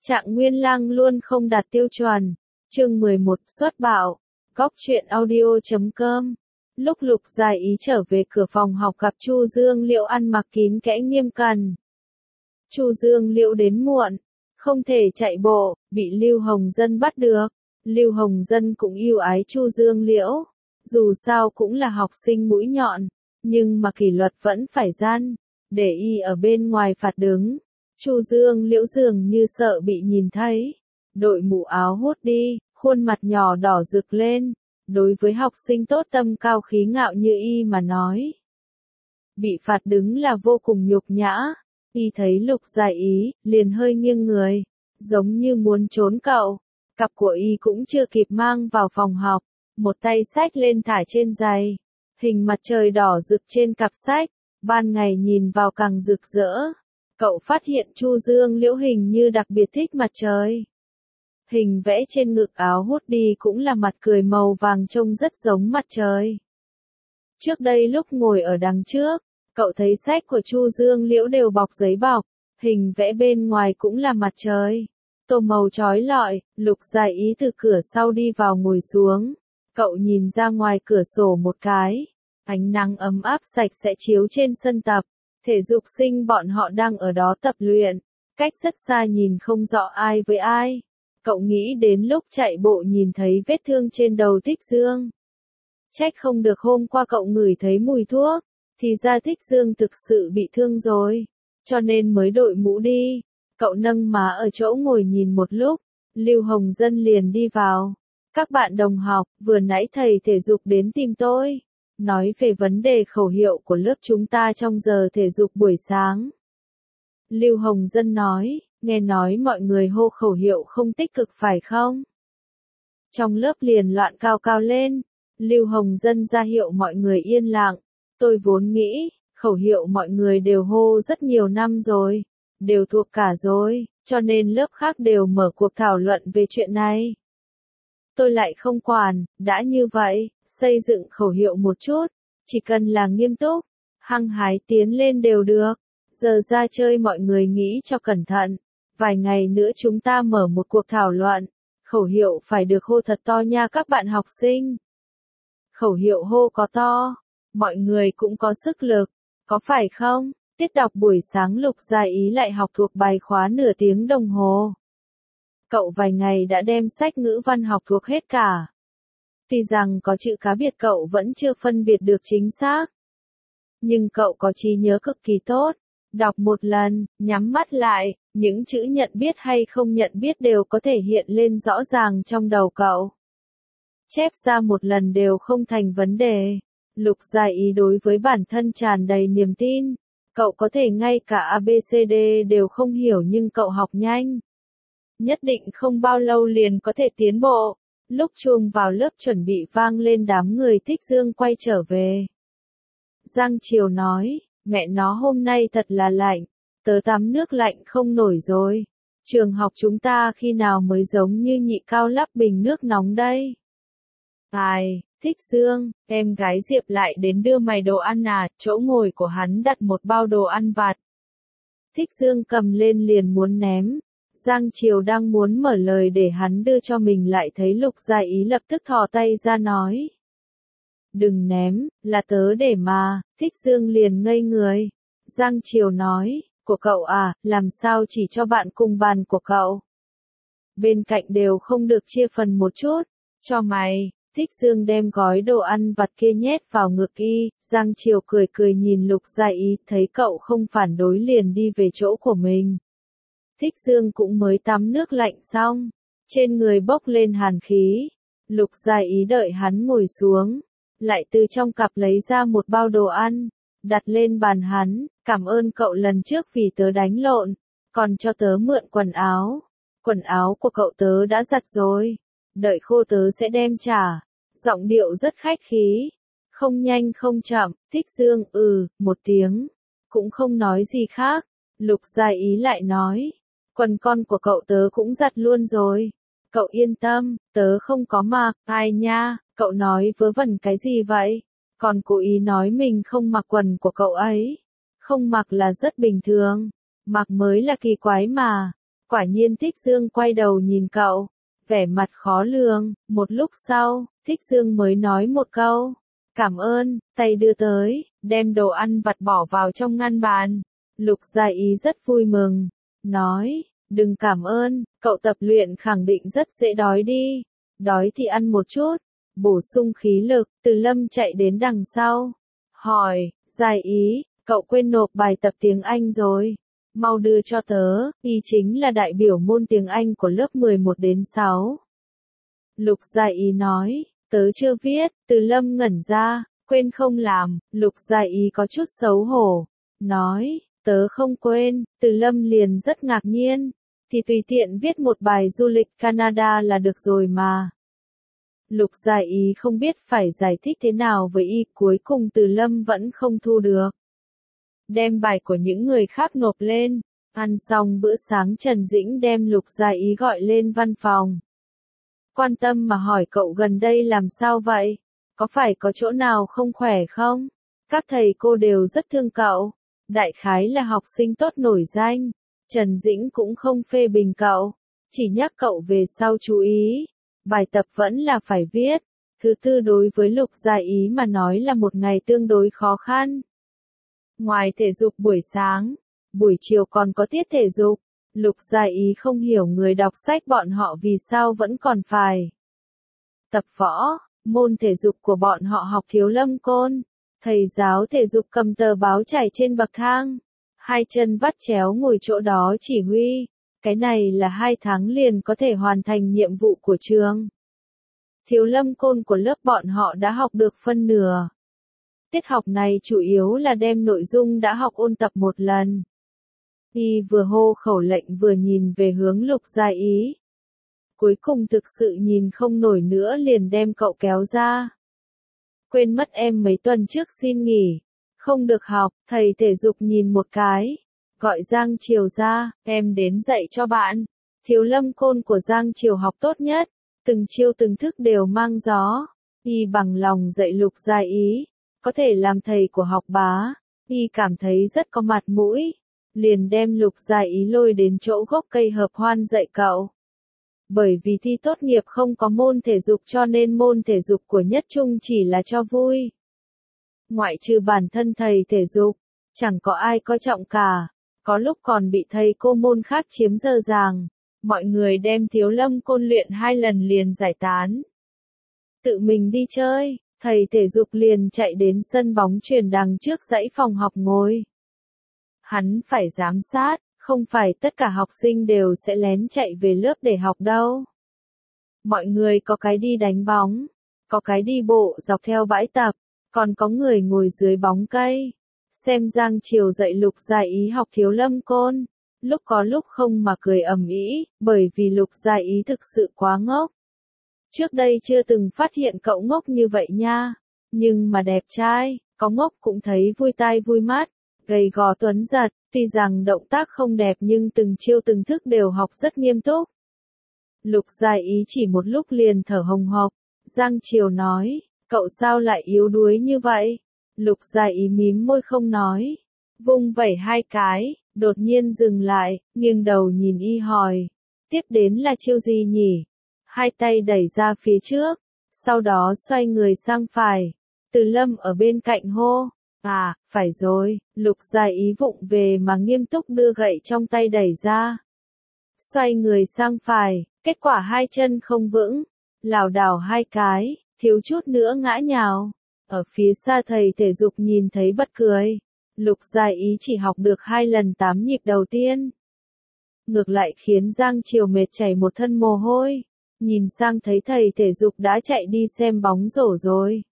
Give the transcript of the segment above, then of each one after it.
Trạng Nguyên Lang luôn không đạt tiêu chuẩn. Chương 11 xuất bạo. Góc truyện audio.com. Lúc Lục Gia Ý trở về cửa phòng học gặp Chu Dương Liễu ăn mặc kín kẽ nghiêm cẩn. Chu Dương Liễu đến muộn, không thể chạy bộ, bị Lưu Hồng Dân bắt được. Lưu Hồng Dân cũng yêu ái Chu Dương Liễu, dù sao cũng là học sinh mũi nhọn, nhưng mà kỷ luật vẫn phải gian, để y ở bên ngoài phạt đứng. Chu Dương Liễu dường như sợ bị nhìn thấy, đội mũ áo hút đi, khuôn mặt nhỏ đỏ rực lên. Đối với học sinh tốt tâm cao khí ngạo như y mà nói, bị phạt đứng là vô cùng nhục nhã. Y thấy Lục Gia Ý, liền hơi nghiêng người, giống như muốn trốn cậu. Cặp của y cũng chưa kịp mang vào phòng học, một tay xách lên thả trên giày. Hình mặt trời đỏ rực trên cặp sách, ban ngày nhìn vào càng rực rỡ. Cậu phát hiện Chu Dương Liễu hình như đặc biệt thích mặt trời. Hình vẽ trên ngực áo hút đi cũng là mặt cười màu vàng trông rất giống mặt trời. Trước đây lúc ngồi ở đằng trước, cậu thấy sách của Chu Dương Liễu đều bọc giấy bọc, hình vẽ bên ngoài cũng là mặt trời. Tô màu chói lọi, Lục Gia Ý từ cửa sau đi vào ngồi xuống. Cậu nhìn ra ngoài cửa sổ một cái. Ánh nắng ấm áp sạch sẽ chiếu trên sân tập. Thể dục sinh bọn họ đang ở đó tập luyện. Cách rất xa nhìn không rõ ai với ai. Cậu nghĩ đến lúc chạy bộ nhìn thấy vết thương trên đầu Thích Dương. Trách không được hôm qua cậu ngửi thấy mùi thuốc. Thì ra Thích Dương thực sự bị thương rồi. Cho nên mới đội mũ đi. Cậu nâng má ở chỗ ngồi nhìn một lúc. Lưu Hồng Dân liền đi vào. Các bạn đồng học, vừa nãy thầy thể dục đến tìm tôi. Nói về vấn đề khẩu hiệu của lớp chúng ta trong giờ thể dục buổi sáng. Lưu Hồng Dân nói, nghe nói mọi người hô khẩu hiệu không tích cực phải không? Trong lớp liền loạn cao cao lên. Lưu Hồng Dân ra hiệu mọi người yên lặng. Tôi vốn nghĩ, khẩu hiệu mọi người đều hô rất nhiều năm rồi. Đều thuộc cả rồi, cho nên lớp khác đều mở cuộc thảo luận về chuyện này. Tôi lại không quản, đã như vậy, xây dựng khẩu hiệu một chút, chỉ cần là nghiêm túc, hăng hái tiến lên đều được. Giờ ra chơi mọi người nghĩ cho cẩn thận, vài ngày nữa chúng ta mở một cuộc thảo luận, khẩu hiệu phải được hô thật to nha các bạn học sinh. Khẩu hiệu hô có to, mọi người cũng có sức lực, có phải không? Tiết đọc buổi sáng Lục Gia Ý lại học thuộc bài khóa nửa tiếng đồng hồ. Cậu vài ngày đã đem sách ngữ văn học thuộc hết cả. Tuy rằng có chữ cá biệt cậu vẫn chưa phân biệt được chính xác. Nhưng cậu có trí nhớ cực kỳ tốt. Đọc một lần, nhắm mắt lại, những chữ nhận biết hay không nhận biết đều có thể hiện lên rõ ràng trong đầu cậu. Chép ra một lần đều không thành vấn đề. Lục Gia Ý đối với bản thân tràn đầy niềm tin. Cậu có thể ngay cả ABCD đều không hiểu nhưng cậu học nhanh. Nhất định không bao lâu liền có thể tiến bộ. Lúc chuông vào lớp chuẩn bị vang lên đám người Thích Dương quay trở về. Giang Triều nói, mẹ nó hôm nay thật là lạnh, tớ tắm nước lạnh không nổi rồi. Trường học chúng ta khi nào mới giống như Nhị Cao lắp bình nước nóng đây? Ai, Thích Dương, em gái Diệp lại đến đưa mày đồ ăn à, chỗ ngồi của hắn đặt một bao đồ ăn vặt. Thích Dương cầm lên liền muốn ném. Giang Triều đang muốn mở lời để hắn đưa cho mình lại thấy Lục Gia Ý lập tức thò tay ra nói. Đừng ném, là tớ để mà, Thích Dương liền ngây người. Giang Triều nói, của cậu à, làm sao chỉ cho bạn cùng bàn của cậu? Bên cạnh đều không được chia phần một chút, cho mày. Thích Dương đem gói đồ ăn vặt kia nhét vào ngực y, Giang Triều cười cười nhìn Lục Gia Ý, thấy cậu không phản đối liền đi về chỗ của mình. Thích Dương cũng mới tắm nước lạnh xong, trên người bốc lên hàn khí. Lục Gia Ý đợi hắn ngồi xuống, lại từ trong cặp lấy ra một bao đồ ăn, đặt lên bàn hắn, cảm ơn cậu lần trước vì tớ đánh lộn, còn cho tớ mượn quần áo của cậu tớ đã giặt rồi, đợi khô tớ sẽ đem trả. Giọng điệu rất khách khí, không nhanh không chậm. Thích Dương một tiếng, cũng không nói gì khác. Lục Gia Ý lại nói, quần con của cậu tớ cũng giặt luôn rồi, cậu yên tâm, tớ không có mặc. Ai nha, cậu nói vớ vẩn cái gì vậy? Còn cố ý nói mình không mặc quần của cậu ấy. Không mặc là rất bình thường, mặc mới là kỳ quái mà. Quả nhiên Thích Dương quay đầu nhìn cậu, vẻ mặt khó lường, một lúc sau, Thích Dương mới nói một câu, cảm ơn, tay đưa tới, đem đồ ăn vặt bỏ vào trong ngăn bàn. Lục Gia Ý rất vui mừng, nói, đừng cảm ơn, cậu tập luyện khẳng định rất dễ đói đi, đói thì ăn một chút, bổ sung khí lực. Từ Lâm chạy đến đằng sau, hỏi, Gia Ý, cậu quên nộp bài tập tiếng Anh rồi, mau đưa cho tớ, y chính là đại biểu môn tiếng Anh của lớp 11 đến 6. Lục Gia Ý nói, tớ chưa viết. Từ Lâm ngẩn ra, quên không làm. Lục Gia Ý có chút xấu hổ, nói, tớ không quên. Từ Lâm liền rất ngạc nhiên, thì tùy tiện viết một bài du lịch Canada là được rồi mà. Lục Gia Ý không biết phải giải thích thế nào với y, cuối cùng Từ Lâm vẫn không thu được. Đem bài của những người khác nộp lên. Ăn xong bữa sáng, Trần Dĩnh đem Lục Gia Ý gọi lên văn phòng. Quan tâm mà hỏi, cậu gần đây làm sao vậy? Có phải có chỗ nào không khỏe không? Các thầy cô đều rất thương cậu. Đại khái là học sinh tốt nổi danh. Trần Dĩnh cũng không phê bình cậu, chỉ nhắc cậu về sau chú ý. Bài tập vẫn là phải viết. Thứ tư đối với Lục Gia Ý mà nói là một ngày tương đối khó khăn. Ngoài thể dục buổi sáng, buổi chiều còn có tiết thể dục. Lục Gia Ý không hiểu người đọc sách bọn họ vì sao vẫn còn phải tập võ. Môn thể dục của bọn họ học Thiếu Lâm Côn. Thầy giáo thể dục cầm tờ báo chảy trên bậc thang, hai chân vắt chéo ngồi chỗ đó chỉ huy. Cái này là 2 tháng liền có thể hoàn thành nhiệm vụ của trường. Thiếu Lâm Côn của lớp bọn họ đã học được phân nửa. Tiết học này chủ yếu là đem nội dung đã học ôn tập một lần. Y vừa hô khẩu lệnh vừa nhìn về hướng Lục Gia Ý. Cuối cùng thực sự nhìn không nổi nữa liền đem cậu kéo ra. Quên mất em mấy tuần trước xin nghỉ, không được học. Thầy thể dục nhìn một cái, gọi Giang Triều ra, em đến dạy cho bạn. Thiếu Lâm Côn của Giang Triều học tốt nhất, từng chiêu từng thức đều mang gió. Y bằng lòng dạy Lục Gia Ý, có thể làm thầy của học bá. Y cảm thấy rất có mặt mũi, liền đem Lục Gia Ý lôi đến chỗ gốc cây hợp hoan dạy cậu. Bởi vì thi tốt nghiệp không có môn thể dục cho nên môn thể dục của Nhất Trung chỉ là cho vui. Ngoại trừ bản thân thầy thể dục, chẳng có ai coi trọng cả. Có lúc còn bị thầy cô môn khác chiếm dơ dàng. Mọi người đem Thiếu Lâm Côn luyện 2 lần liền giải tán. Tự mình đi chơi, thầy thể dục liền chạy đến sân bóng chuyền đằng trước dãy phòng học ngồi. Hắn phải giám sát, không phải tất cả học sinh đều sẽ lén chạy về lớp để học đâu. Mọi người có cái đi đánh bóng, có cái đi bộ dọc theo bãi tập, còn có người ngồi dưới bóng cây. Xem Giang Triều dạy Lục Gia Ý học Thiếu Lâm Côn, lúc có lúc không mà cười ầm ĩ, bởi vì Lục Gia Ý thực sự quá ngốc. Trước đây chưa từng phát hiện cậu ngốc như vậy nha, nhưng mà đẹp trai, có ngốc cũng thấy vui tai vui mắt, gầy gò tuấn giật, tuy rằng động tác không đẹp nhưng từng chiêu từng thức đều học rất nghiêm túc. Lục Gia Ý chỉ một lúc liền thở hồng hộc. Giang Triều nói, cậu sao lại yếu đuối như vậy? Lục Gia Ý mím môi không nói, vung vẩy 2 cái, đột nhiên dừng lại, nghiêng đầu nhìn y hỏi, tiếp đến là chiêu gì nhỉ? 2 tay đẩy ra phía trước, sau đó xoay người sang phải. Từ Lâm ở bên cạnh hô, à, phải rồi. Lục Gia Ý vụng về mà nghiêm túc đưa gậy trong tay đẩy ra. Xoay người sang phải, kết quả 2 chân không vững, lảo đảo 2 cái, thiếu chút nữa ngã nhào. Ở phía xa thầy thể dục nhìn thấy bật cười. Lục Gia Ý chỉ học được 2 lần 8 nhịp đầu tiên. Ngược lại khiến Giang Triều mệt chảy một thân mồ hôi. Nhìn sang thấy thầy thể dục đã chạy đi xem bóng rổ rồi.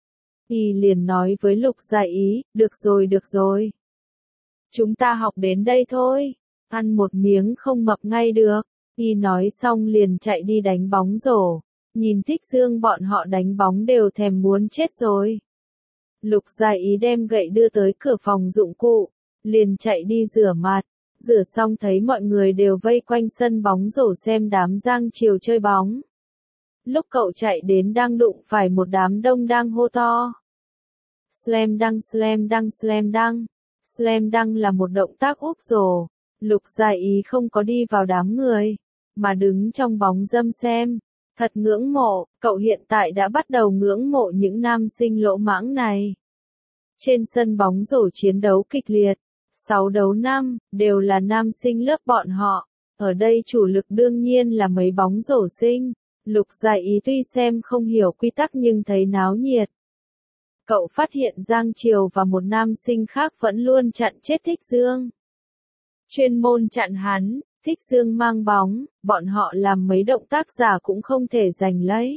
Y liền nói với Lục Gia Ý, được rồi. Chúng ta học đến đây thôi. Ăn một miếng không mập ngay được. Y nói xong liền chạy đi đánh bóng rổ. Nhìn Thích Dương bọn họ đánh bóng đều thèm muốn chết rồi. Lục Gia Ý đem gậy đưa tới cửa phòng dụng cụ, liền chạy đi rửa mặt. Rửa xong thấy mọi người đều vây quanh sân bóng rổ xem đám Giang Triều chơi bóng. Lúc cậu chạy đến đang đụng phải một đám đông đang hô to. Slam dunk, slam dunk, slam dunk. Slam dunk là một động tác úp rổ. Lục Gia Ý không có đi vào đám người, mà đứng trong bóng râm xem. Thật ngưỡng mộ, cậu hiện tại đã bắt đầu ngưỡng mộ những nam sinh lỗ mãng này. Trên sân bóng rổ chiến đấu kịch liệt, 6 đấu 5, đều là nam sinh lớp bọn họ. Ở đây chủ lực đương nhiên là mấy bóng rổ sinh. Lục Gia Ý tuy xem không hiểu quy tắc nhưng thấy náo nhiệt. Cậu phát hiện Giang Triều và một nam sinh khác vẫn luôn chặn chết Thích Dương. Chuyên môn chặn hắn, Thích Dương mang bóng, bọn họ làm mấy động tác giả cũng không thể giành lấy.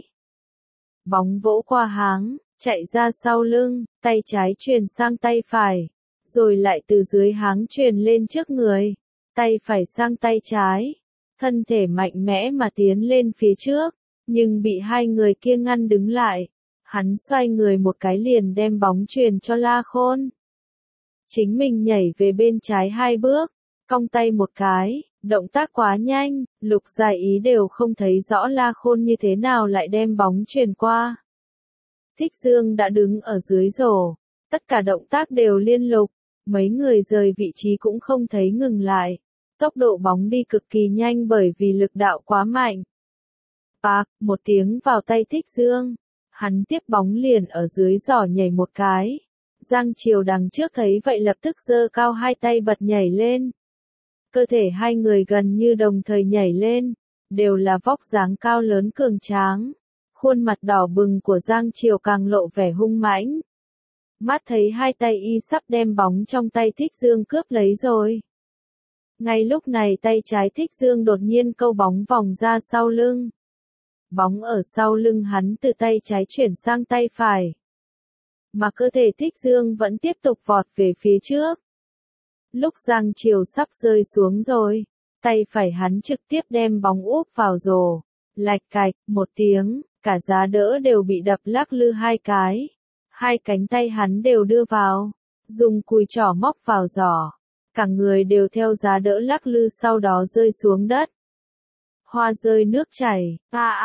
Bóng vỗ qua háng, chạy ra sau lưng, tay trái truyền sang tay phải, rồi lại từ dưới háng truyền lên trước người, tay phải sang tay trái. Thân thể mạnh mẽ mà tiến lên phía trước, nhưng bị hai người kia ngăn đứng lại. Hắn xoay người một cái liền đem bóng truyền cho La Khôn. Chính mình nhảy về bên trái 2 bước, cong tay một cái, động tác quá nhanh, Lục Gia Ý đều không thấy rõ La Khôn như thế nào lại đem bóng truyền qua. Thích Dương đã đứng ở dưới rổ, tất cả động tác đều liên lục, mấy người rời vị trí cũng không thấy ngừng lại. Tốc độ bóng đi cực kỳ nhanh bởi vì lực đạo quá mạnh. Bạc, một tiếng vào tay Thích Dương. Hắn tiếp bóng liền ở dưới giỏ nhảy một cái. Giang Triều đằng trước thấy vậy lập tức giơ cao hai tay bật nhảy lên. Cơ thể hai người gần như đồng thời nhảy lên, đều là vóc dáng cao lớn cường tráng. Khuôn mặt đỏ bừng của Giang Triều càng lộ vẻ hung mãnh. Mắt thấy hai tay y sắp đem bóng trong tay Thích Dương cướp lấy rồi. Ngay lúc này tay trái Thích Dương đột nhiên câu bóng vòng ra sau lưng. Bóng ở sau lưng hắn từ tay trái chuyển sang tay phải. Mà cơ thể Thích Dương vẫn tiếp tục vọt về phía trước. Lúc Giang Triều sắp rơi xuống rồi, tay phải hắn trực tiếp đem bóng úp vào rổ. Lạch cạch, một tiếng, cả giá đỡ đều bị đập lắc lư hai cái. Hai cánh tay hắn đều đưa vào, dùng cùi trỏ móc vào giỏ. Cả người đều theo giá đỡ lắc lư sau đó rơi xuống đất. Hoa rơi nước chảy,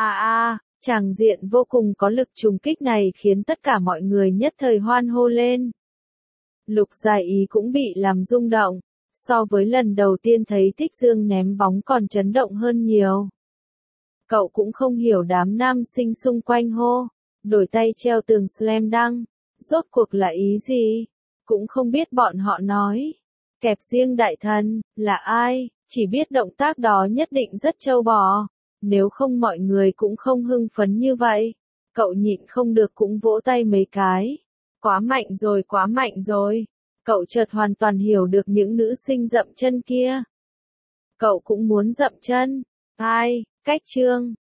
tràng diện vô cùng có lực trùng kích này khiến tất cả mọi người nhất thời hoan hô lên. Lục Gia Ý cũng bị làm rung động, so với lần đầu tiên thấy Thích Dương ném bóng còn chấn động hơn nhiều. Cậu cũng không hiểu đám nam sinh xung quanh hô, đổi tay treo tường slam dunk, rốt cuộc là ý gì, cũng không biết bọn họ nói. Kẹp riêng đại thần, là ai, chỉ biết động tác đó nhất định rất trâu bò, nếu không mọi người cũng không hưng phấn như vậy. Cậu nhịn không được cũng vỗ tay mấy cái. Quá mạnh rồi. Cậu chợt hoàn toàn hiểu được những nữ sinh dậm chân kia. Cậu cũng muốn dậm chân. Cách chương